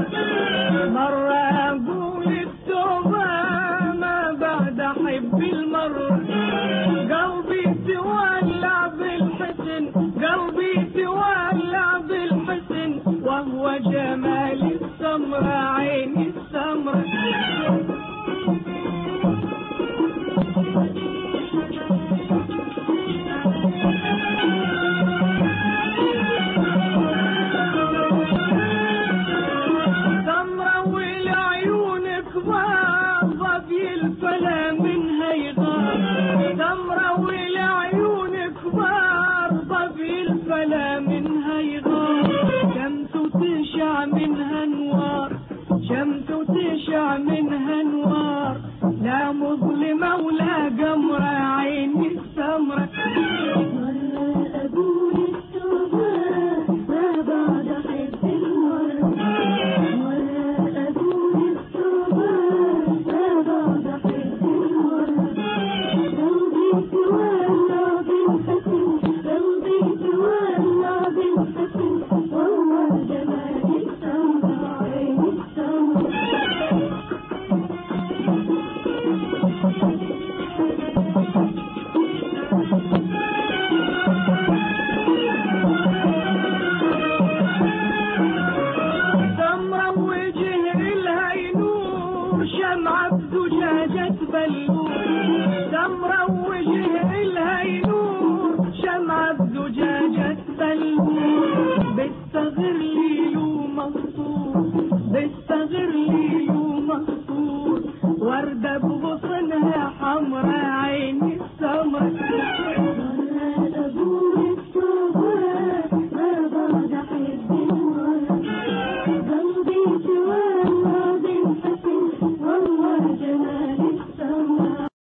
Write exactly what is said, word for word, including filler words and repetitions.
مرة أقول التوبة ما بعد أحب المرة، قلبي تولع بالحسن، قلبي تولع بالحسن، وهو جمال السمرة عيني السمرة. الفلا منها يغار، سمرة والعيون كبار، ضبي الفلا منها يغار، شمس تشع منها انوار، شمس تشع منها انوار، لا مظلمة ولا قمرة عيني السمرة. مرة أقول التوبة ما بعد أحب المرة، مرة أقول التوبة ما بعد أحب المرة، قلبي تولع بالحسن، قلبي تولع بالحسن، وهو جمال السمرة عين السمرة. شمعة زجاجة بلور، سمرة وجه إلها ينور، شمعة زجاجة